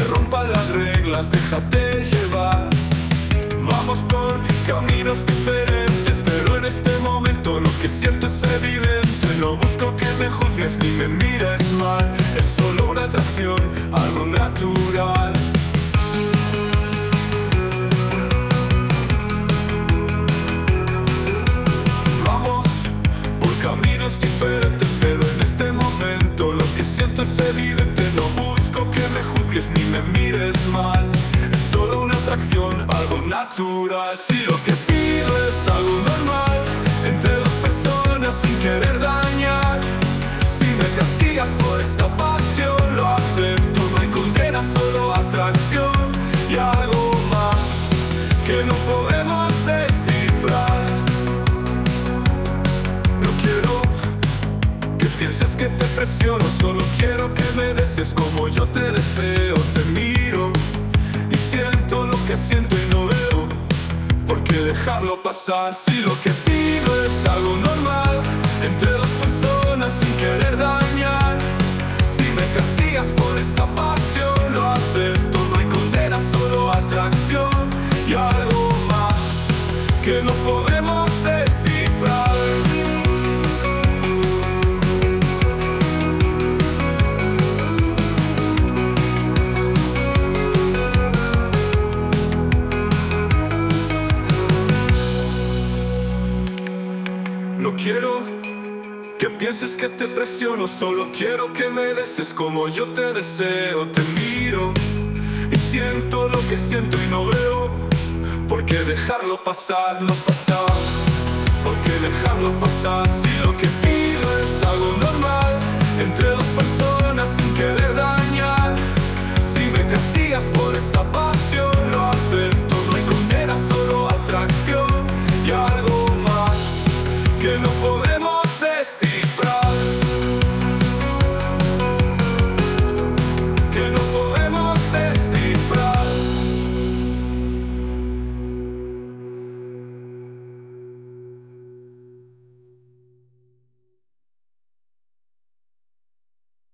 rompan las reglas, déjate llevar. Vamos por caminos diferentes, pero en este momento lo que siento es evidente. No busco que me juzgues ni me mires mal, es solo una atracción, algo natural. Vamos por caminos diferentes, pero en este momento lo que siento es evidente. No busco que me juzgues ni me mires mal, es solo una atracción, algo natural. Si lo que pido es algo normal entre dos personas sin querer dañar, si me castigas por esta pasión, lo acepto, no hay condena, solo atracción y algo más que no podemos descifrar. No quiero que pienses que te presiono, solo quiero que me desees como yo te deseo. Te miro y siento lo que siento y no veo por qué dejarlo pasar. Si lo que pido es algo normal entre dos personas sin querer dañar, si me castigas por esta pasión, lo acepto, no hay condena, solo atracción y algo más que no podemos descifrar. No quiero que pienses que te presiono, solo quiero que me desees como yo te deseo. Te miro y siento lo que siento y no veo por qué dejarlo pasar, no pasar. ¿Por qué dejarlo pasar? Si lo que pido es algo normal entre dos personas sin querer dañar, si me castigas por esta pasión, lo acepto, no hay condena, solo atracción y algo más que no puedo